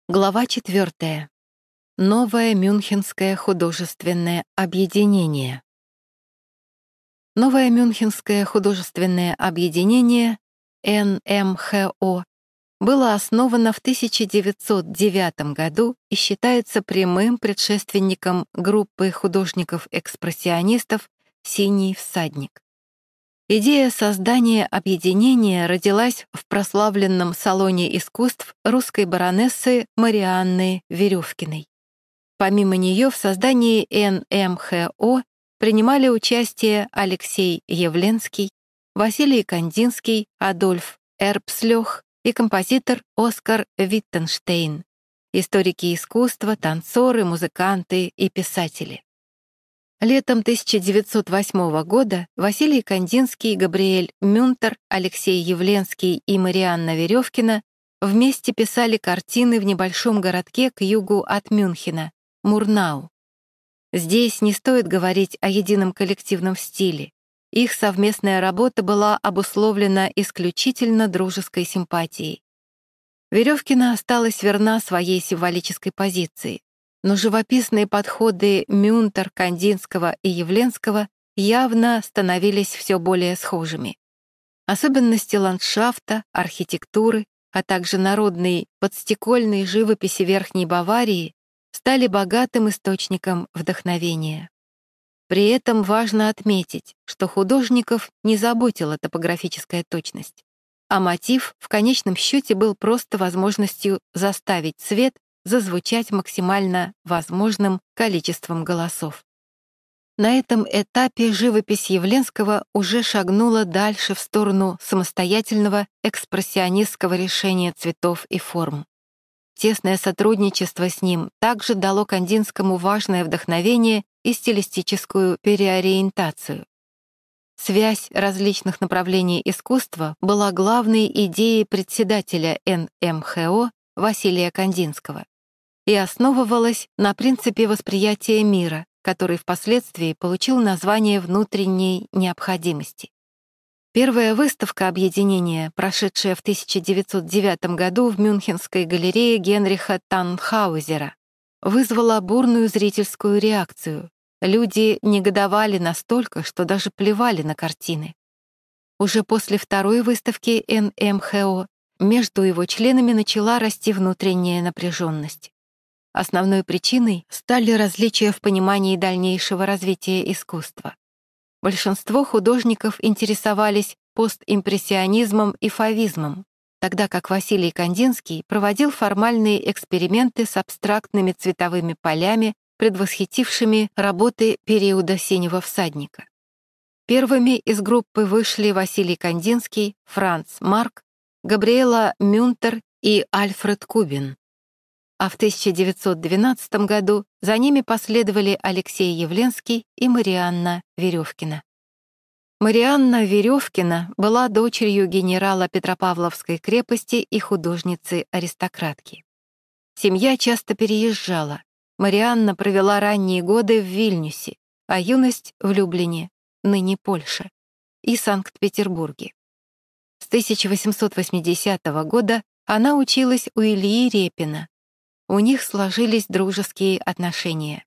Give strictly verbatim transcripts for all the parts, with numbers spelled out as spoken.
Глава четвертая. Новое Мюнхенское художественное объединение. Новое Мюнхенское художественное объединение эн эм ха о было основано в тысяча девятьсот девятом году и считается прямым предшественником группы художников-экспрессионистов «Синий всадник». Идея создания объединения родилась в прославленном салоне искусств русской баронессы Марианны Верёвкиной. Помимо нее в создании эн эм ха о принимали участие Алексей Явленский, Василий Кандинский, Адольф Эрбслёх и композитор Оскар Виттенштейн, историки искусства, танцоры, музыканты и писатели. Летом тысяча девятьсот восьмого года Василий Кандинский, Габриэль Мюнтер, Алексей Явленский и Марианна Верёвкина вместе писали картины в небольшом городке к югу от Мюнхена — Мурнау. Здесь не стоит говорить о едином коллективном стиле. Их совместная работа была обусловлена исключительно дружеской симпатией. Верёвкина осталась верна своей символической позиции, но живописные подходы Мюнтер, Кандинского и Явленского явно становились все более схожими. Особенности ландшафта, архитектуры, а также народной подстекольной живописи Верхней Баварии стали богатым источником вдохновения. При этом важно отметить, что художников не заботила топографическая точность, а мотив в конечном счете был просто возможностью заставить цвет зазвучать максимально возможным количеством голосов. На этом этапе живопись Явленского уже шагнула дальше в сторону самостоятельного экспрессионистского решения цветов и форм. Тесное сотрудничество с ним также дало Кандинскому важное вдохновение и стилистическую переориентацию. Связь различных направлений искусства была главной идеей председателя эн эм ха о Василия Кандинского и основывалась на принципе восприятия мира, который впоследствии получил название внутренней необходимости. Первая выставка объединения, прошедшая в тысяча девятьсот девятом году в Мюнхенской галерее Генриха Таннхаузера, вызвала бурную зрительскую реакцию. Люди негодовали настолько, что даже плевали на картины. Уже после второй выставки эн эм ха о между его членами начала расти внутренняя напряженность. Основной причиной стали различия в понимании дальнейшего развития искусства. Большинство художников интересовались постимпрессионизмом и фавизмом, тогда как Василий Кандинский проводил формальные эксперименты с абстрактными цветовыми полями, предвосхитившими работы периода «Синего всадника». Первыми из группы вышли Василий Кандинский, Франц Марк, Габриэла Мюнтер и Альфред Кубин. А в тысяча девятьсот двенадцатом году за ними последовали Алексей Явленский и Марианна Верёвкина. Марианна Верёвкина была дочерью генерала Петропавловской крепости и художницы-аристократки. Семья часто переезжала. Марианна провела ранние годы в Вильнюсе, а юность — в Люблине, ныне Польша, и Санкт-Петербурге. С тысяча восемьсот восьмидесятого года она училась у Ильи Репина. У них сложились дружеские отношения.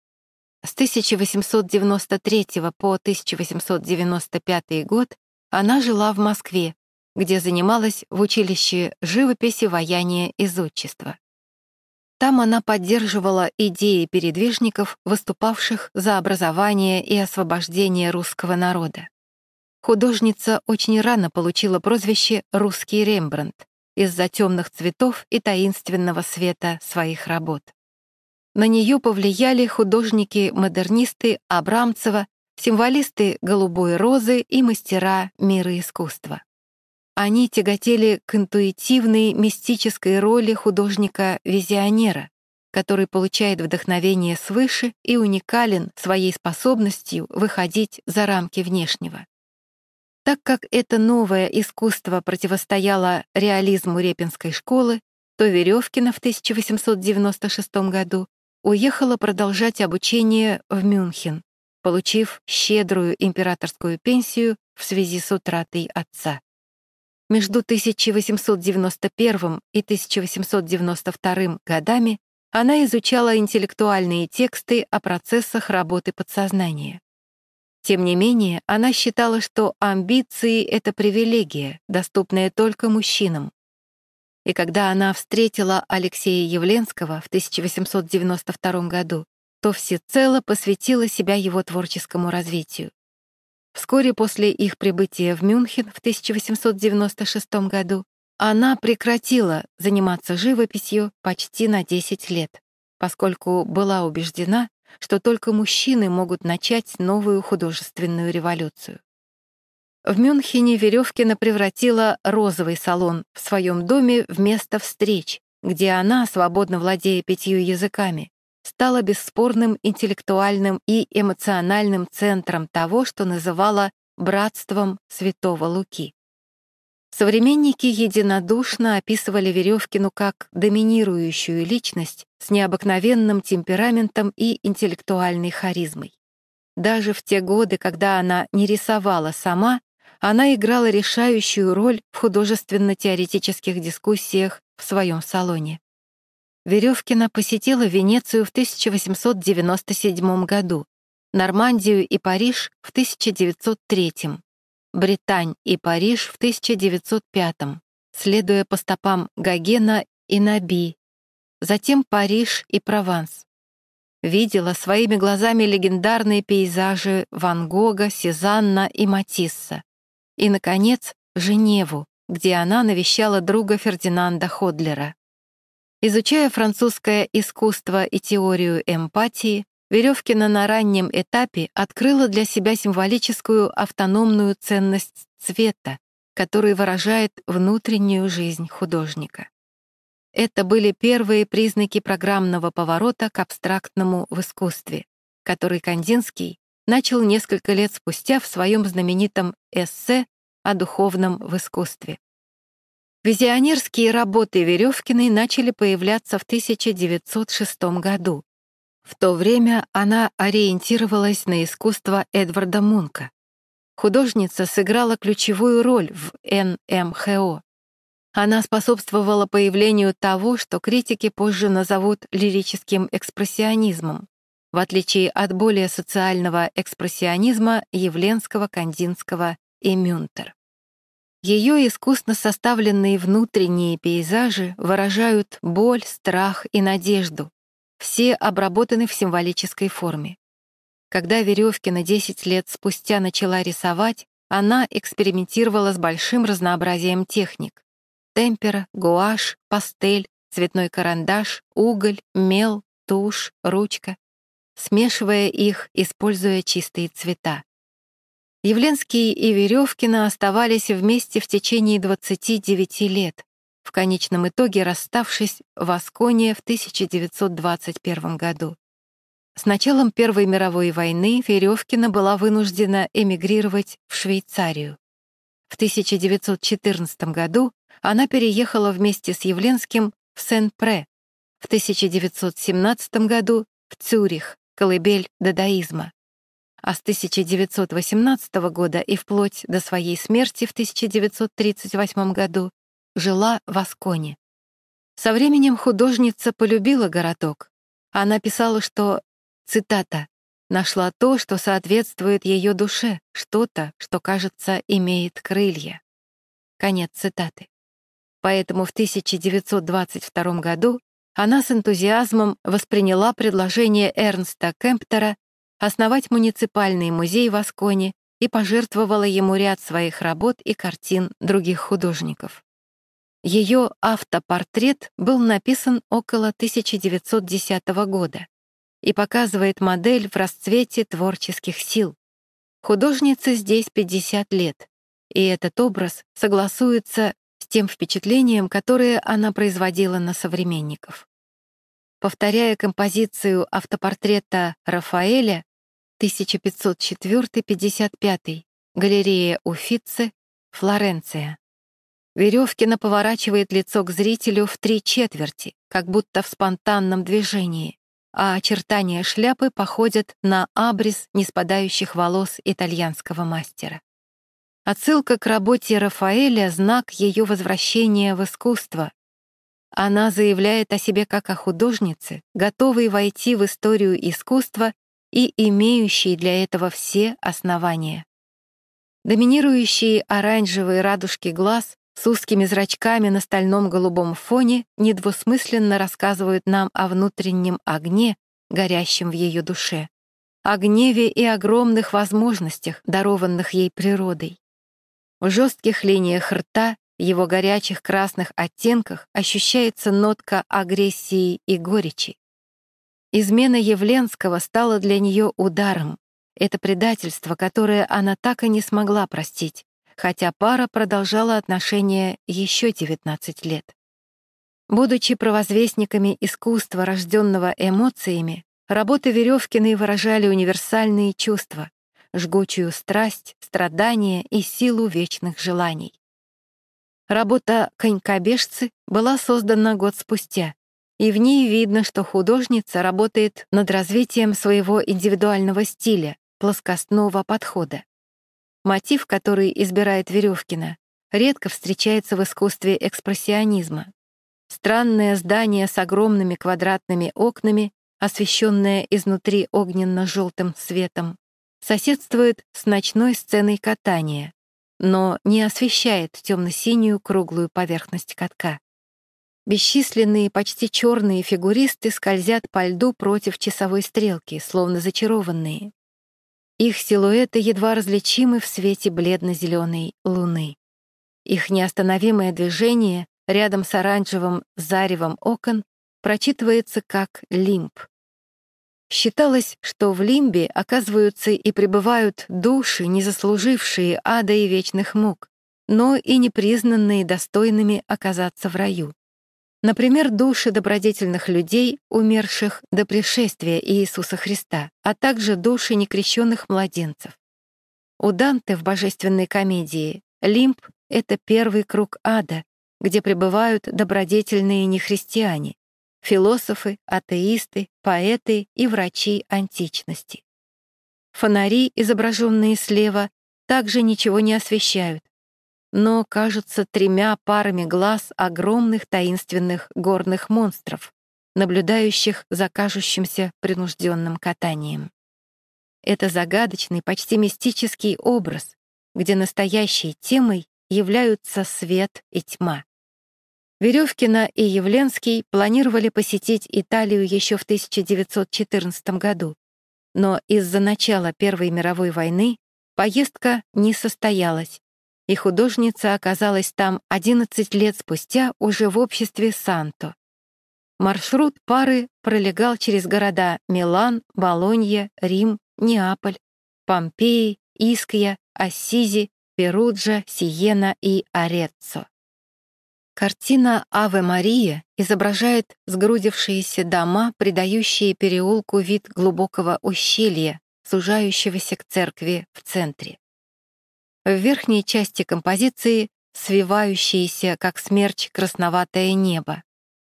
С тысяча восемьсот девяносто третьего по тысяча восемьсот девяносто пятый год она жила в Москве, где занималась в училище живописи, ваяния и зодчества. Там она поддерживала идеи передвижников, выступавших за образование и освобождение русского народа. Художница очень рано получила прозвище «Русский Рембрандт» из-за темных цветов и таинственного света своих работ. На нее повлияли художники-модернисты Абрамцева, символисты «Голубой розы» и мастера мира искусства. Они тяготели к интуитивной мистической роли художника-визионера, который получает вдохновение свыше и уникален своей способностью выходить за рамки внешнего. Так как это новое искусство противостояло реализму Репинской школы, то Верёвкина в тысяча восемьсот девяносто шестом году уехала продолжать обучение в Мюнхен, получив щедрую императорскую пенсию в связи с утратой отца. Между тысяча восемьсот девяносто первым и тысяча восемьсот девяносто вторым годами она изучала интеллектуальные тексты о процессах работы подсознания. Тем не менее, она считала, что амбиции — это привилегия, доступная только мужчинам. И когда она встретила Алексея Явленского в тысяча восемьсот девяносто втором году, то всецело посвятила себя его творческому развитию. Вскоре после их прибытия в Мюнхен в тысяча восемьсот девяносто шестом году она прекратила заниматься живописью почти на десять лет, поскольку была убеждена, что только мужчины могут начать новую художественную революцию. В Мюнхене Веревкина превратила розовый салон в своем доме в место встреч, где она, свободно владея пятью языками, стала бесспорным интеллектуальным и эмоциональным центром того, что называла «братством Святого Луки». Современники единодушно описывали Веревкину как доминирующую личность с необыкновенным темпераментом и интеллектуальной харизмой. Даже в те годы, когда она не рисовала сама, она играла решающую роль в художественно-теоретических дискуссиях в своем салоне. Веревкина посетила Венецию в тысяча восемьсот девяносто седьмом году, Нормандию и Париж в тысяча девятьсот третьем, Британь и Париж в тысяча девятьсот пятом, следуя по стопам Гогена и Наби, затем Париж и Прованс. Видела своими глазами легендарные пейзажи Ван Гога, Сезанна и Матисса. И, наконец, Женеву, где она навещала друга Фердинанда Ходлера. Изучая французское искусство и теорию эмпатии, Веревкина на раннем этапе открыла для себя символическую автономную ценность цвета, который выражает внутреннюю жизнь художника. Это были первые признаки программного поворота к абстрактному в искусстве, который Кандинский начал несколько лет спустя в своем знаменитом эссе о духовном в искусстве. Визионерские работы Веревкиной начали появляться в тысяча девятьсот шестом году. В то время она ориентировалась на искусство Эдварда Мунка. Художница сыграла ключевую роль в эн эм ха о. Она способствовала появлению того, что критики позже назовут лирическим экспрессионизмом, в отличие от более социального экспрессионизма Явленского, Кандинского и Мюнтер. Ее искусно составленные внутренние пейзажи выражают боль, страх и надежду. Все обработаны в символической форме. Когда Веревкина десять лет спустя начала рисовать, она экспериментировала с большим разнообразием техник: темпера, гуашь, пастель, цветной карандаш, уголь, мел, тушь, ручка, смешивая их, используя чистые цвета. Явленский и Веревкина оставались вместе в течение двадцати девяти лет, в конечном итоге расставшись в Асконе в тысяча девятьсот двадцать первом году. С началом Первой мировой войны Веревкина была вынуждена эмигрировать в Швейцарию. В тысяча девятьсот четырнадцатом году она переехала вместе с Явленским в Сен-Пре, в тысяча девятьсот семнадцатом году в Цюрих, колыбель дадаизма, а с тысяча девятьсот восемнадцатого года и вплоть до своей смерти в тысяча девятьсот тридцать восьмом году жила в Асконе. Со временем художница полюбила городок. Она писала, что, цитата, «нашла то, что соответствует ее душе, что-то, что, кажется, имеет крылья». Конец цитаты. Поэтому в тысяча девятьсот двадцать втором году она с энтузиазмом восприняла предложение Эрнста Кемптера основать муниципальный музей в Асконе и пожертвовала ему ряд своих работ и картин других художников. Ее автопортрет был написан около тысяча девятьсот десятого года и показывает модель в расцвете творческих сил. Художнице здесь пятьдесят лет, и этот образ согласуется с тем впечатлением, которое она производила на современников. Повторяя композицию автопортрета Рафаэля тысяча пятьсот четвёртый — пятьдесят пятый, галерея Уффици, Флоренция, Веревкина поворачивает лицо к зрителю в три четверти, как будто в спонтанном движении, а очертания шляпы походят на абрис неспадающих волос итальянского мастера. Отсылка к работе Рафаэля — знак ее возвращения в искусство. Она заявляет о себе как о художнице, готовой войти в историю искусства и имеющей для этого все основания. Доминирующие оранжевые радужки глаз с узкими зрачками на стальном голубом фоне недвусмысленно рассказывают нам о внутреннем огне, горящем в ее душе, о гневе и огромных возможностях, дарованных ей природой. В жестких линиях рта, его горячих красных оттенках ощущается нотка агрессии и горечи. Измена Явленского стала для нее ударом. Это предательство, которое она так и не смогла простить, хотя пара продолжала отношения еще девятнадцать лет. Будучи провозвестниками искусства, рожденного эмоциями, работы Веревкиной выражали универсальные чувства, жгучую страсть, страдания и силу вечных желаний. Работа «Конькобежцы» была создана год спустя, и в ней видно, что художница работает над развитием своего индивидуального стиля, плоскостного подхода. Мотив, который избирает Веревкина, редко встречается в искусстве экспрессионизма. Странное здание с огромными квадратными окнами, освещенное изнутри огненно-желтым светом, соседствует с ночной сценой катания, но не освещает темно-синюю круглую поверхность катка. Бесчисленные, почти черные фигуристы скользят по льду против часовой стрелки, словно зачарованные. Их силуэты едва различимы в свете бледно-зеленой луны. Их неостановимое движение рядом с оранжевым заревом окон прочитывается как лимб. Считалось, что в лимбе оказываются и пребывают души, не заслужившие ада и вечных мук, но и не признанные достойными оказаться в раю. Например, души добродетельных людей, умерших до пришествия Иисуса Христа, а также души некрещенных младенцев. У Данте в «Божественной комедии» лимб — это первый круг ада, где пребывают добродетельные нехристиане, философы, атеисты, поэты и врачи античности. Фонари, изображенные слева, также ничего не освещают, но кажутся тремя парами глаз огромных таинственных горных монстров, наблюдающих за кажущимся принужденным катанием. Это загадочный, почти мистический образ, где настоящей темой являются свет и тьма. Веревкина и Явленский планировали посетить Италию еще в тысяча девятьсот четырнадцатом году, но из-за начала Первой мировой войны поездка не состоялась, и художница оказалась там одиннадцать лет спустя уже в обществе Санто. Маршрут пары пролегал через города Милан, Болонья, Рим, Неаполь, Помпеи, Искья, Ассизи, Перуджа, Сиена и Ареццо. Картина «Аве Мария» изображает сгрудившиеся дома, придающие переулку вид глубокого ущелья, сужающегося к церкви в центре. В верхней части композиции свивающееся, как смерч, красноватое небо.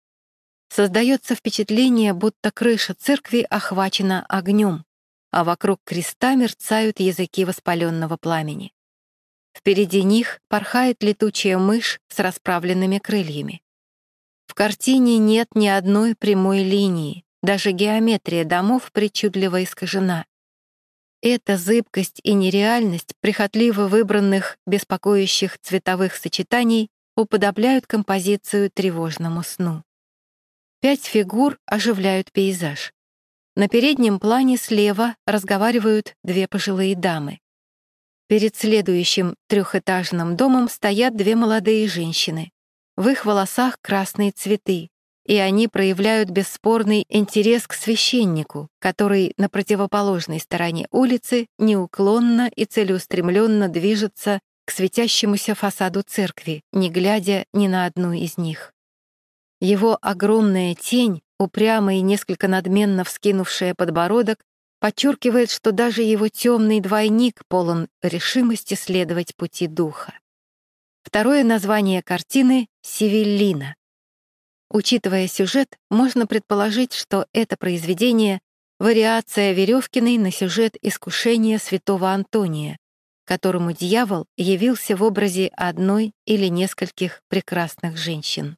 Создается впечатление, будто крыша церкви охвачена огнем, а вокруг креста мерцают языки воспаленного пламени. Впереди них порхает летучая мышь с расправленными крыльями. В картине нет ни одной прямой линии, даже геометрия домов причудливо искажена. Эта зыбкость и нереальность прихотливо выбранных, беспокоящих цветовых сочетаний уподобляют композицию тревожному сну. Пять фигур оживляют пейзаж. На переднем плане слева разговаривают две пожилые дамы. Перед следующим трехэтажным домом стоят две молодые женщины. В их волосах красные цветы, и они проявляют бесспорный интерес к священнику, который на противоположной стороне улицы неуклонно и целеустремленно движется к светящемуся фасаду церкви, не глядя ни на одну из них. Его огромная тень, упрямо и несколько надменно вскинувшая подбородок, подчеркивает, что даже его темный двойник полон решимости следовать пути духа. Второе название картины — «Сивиллина». Учитывая сюжет, можно предположить, что это произведение — вариация Веревкиной на сюжет «Искушения святого Антония», которому дьявол явился в образе одной или нескольких прекрасных женщин.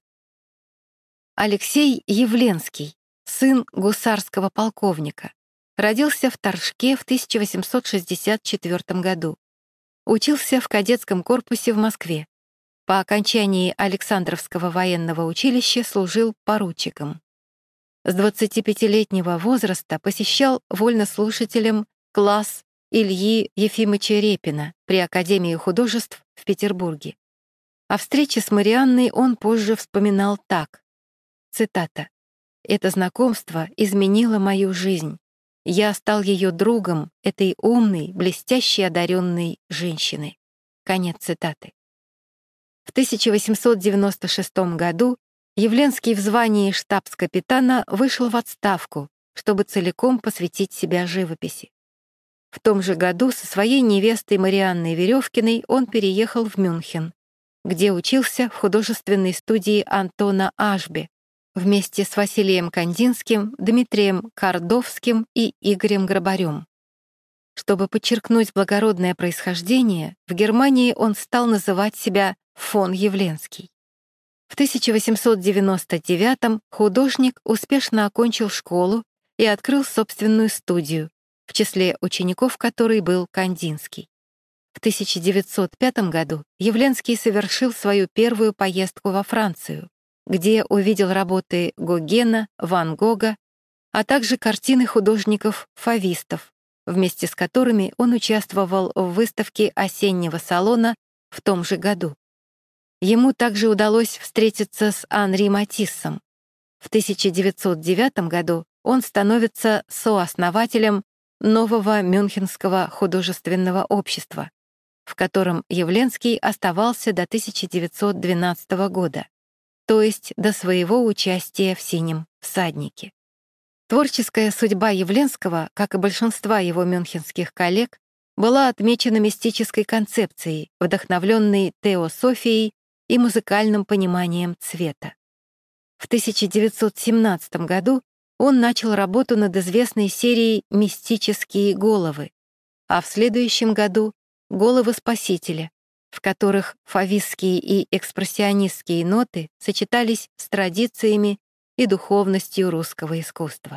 Алексей Явленский, сын гусарского полковника, родился в Торжке в тысяча восемьсот шестьдесят четвёртом году. Учился в кадетском корпусе в Москве. По окончании Александровского военного училища служил поручиком. С двадцатипятилетнего возраста посещал вольнослушателем класс Ильи Ефимовича Репина при Академии художеств в Петербурге. О встрече с Марианной он позже вспоминал так. Цитата. «Это знакомство изменило мою жизнь. Я стал ее другом, этой умной, блестяще одаренной женщины». Конец цитаты. В тысяча восемьсот девяносто шестом году Явленский в звании штабс-капитана вышел в отставку, чтобы целиком посвятить себя живописи. В том же году со своей невестой Марианной Веревкиной он переехал в Мюнхен, где учился в художественной студии Антона Ашбе вместе с Василием Кандинским, Дмитрием Кордовским и Игорем Грабарем. Чтобы подчеркнуть благородное происхождение, в Германии он стал называть себя фон Явленский. В тысяча восемьсот девяносто девятом художник успешно окончил школу и открыл собственную студию, в числе учеников которой был Кандинский. В тысяча девятьсот пятом году Явленский совершил свою первую поездку во Францию, где увидел работы Гогена, Ван Гога, а также картины художников-фавистов, вместе с которыми он участвовал в выставке осеннего салона в том же году. Ему также удалось встретиться с Анри Матиссом. В тысяча девятьсот девятом году он становится сооснователем нового Мюнхенского художественного общества, в котором Явленский оставался до тысяча девятьсот двенадцатого года, то есть до своего участия в «Синем всаднике». Творческая судьба Явленского, как и большинства его мюнхенских коллег, была отмечена мистической концепцией, вдохновленной теософией и музыкальным пониманием цвета. В тысяча девятьсот семнадцатом году он начал работу над известной серией «Мистические головы», а в следующем году «Головы Спасителя», в которых фавистские и экспрессионистские ноты сочетались с традициями и духовностью русского искусства.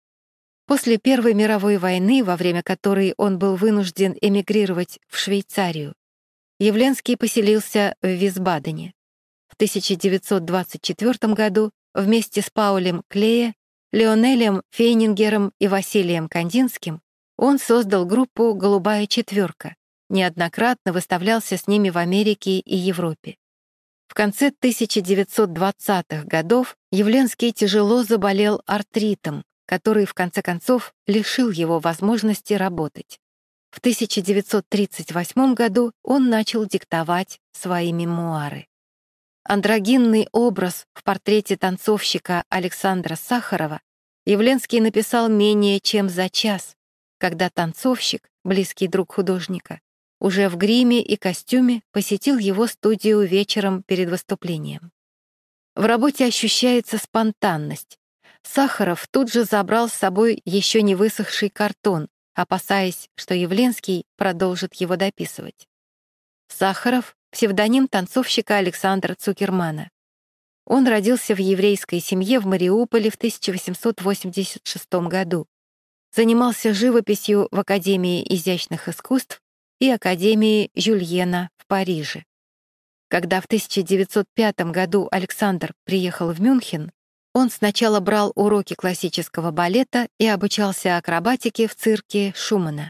После Первой мировой войны, во время которой он был вынужден эмигрировать в Швейцарию, Явленский поселился в Висбадене. В тысяча девятьсот двадцать четвёртом году вместе с Паулем Клее, Леонелем Фейнингером и Василием Кандинским он создал группу «Голубая четверка», неоднократно выставлялся с ними в Америке и Европе. В конце тысяча девятьсот двадцатых годов Явленский тяжело заболел артритом, который в конце концов лишил его возможности работать. В тысяча девятьсот тридцать восьмом году он начал диктовать свои мемуары. Андрогинный образ в портрете танцовщика Александра Сахарова Явленский написал менее чем за час, когда танцовщик, близкий друг художника, уже в гриме и костюме посетил его студию вечером перед выступлением. В работе ощущается спонтанность. Сахаров тут же забрал с собой еще не высохший картон, опасаясь, что Явленский продолжит его дописывать. Сахаров — псевдоним танцовщика Александра Цукермана. Он родился в еврейской семье в Мариуполе в тысяча восемьсот восемьдесят шестом году. Занимался живописью в Академии изящных искусств и Академии Жюльена в Париже. Когда в тысяча девятьсот пятом году Александр приехал в Мюнхен, он сначала брал уроки классического балета и обучался акробатике в цирке Шумана.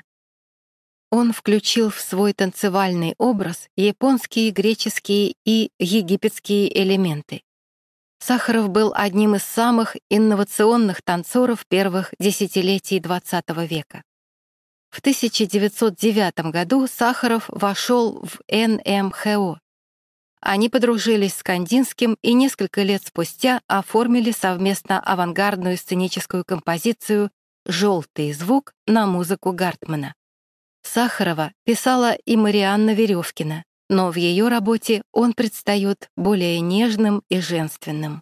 Он включил в свой танцевальный образ японские, греческие и египетские элементы. Сахаров был одним из самых инновационных танцоров первых десятилетий двадцатого века. В тысяча девятьсот девятом году Сахаров вошел в эн эм ха о. Они подружились с Кандинским и несколько лет спустя оформили совместно авангардную сценическую композицию «Желтый звук» на музыку Гартмана. Сахарова писала и Марианна Веревкина, но в ее работе он предстает более нежным и женственным.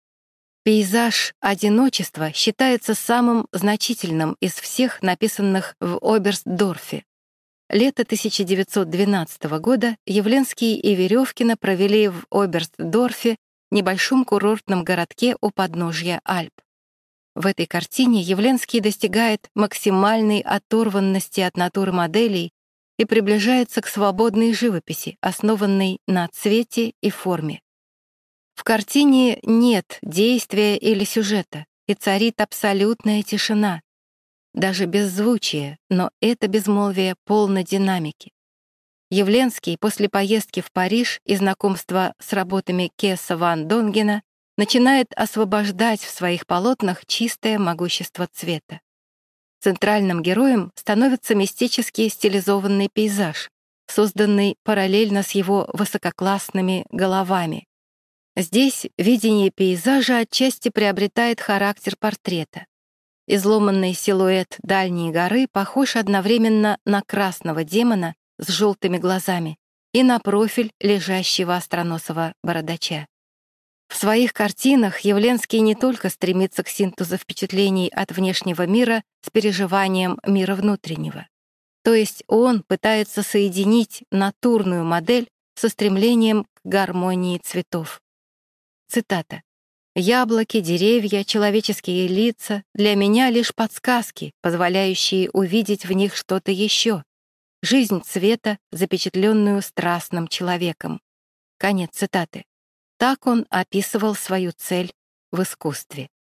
Пейзаж одиночества считается самым значительным из всех написанных в Оберстдорфе. Лето тысяча девятьсот двенадцатого года Явленский и Веревкина провели в Оберстдорфе, небольшом курортном городке у подножья Альп. В этой картине Явленский достигает максимальной оторванности от натуры моделей и приближается к свободной живописи, основанной на цвете и форме. В картине нет действия или сюжета, и царит абсолютная тишина, даже беззвучие, но это безмолвие полно динамики. Явленский после поездки в Париж и знакомства с работами Кесса ван Донгена начинает освобождать в своих полотнах чистое могущество цвета. Центральным героем становится мистический стилизованный пейзаж, созданный параллельно с его высококлассными головами. Здесь видение пейзажа отчасти приобретает характер портрета. Изломанный силуэт дальней горы похож одновременно на красного демона с желтыми глазами и на профиль лежащего остроносого бородача. В своих картинах Явленский не только стремится к синтезу впечатлений от внешнего мира с переживанием мира внутреннего. То есть он пытается соединить натурную модель со стремлением к гармонии цветов. Цитата. «Яблоки, деревья, человеческие лица для меня лишь подсказки, позволяющие увидеть в них что-то еще. Жизнь цвета, запечатленную страстным человеком». Конец цитаты. Так он описывал свою цель в искусстве.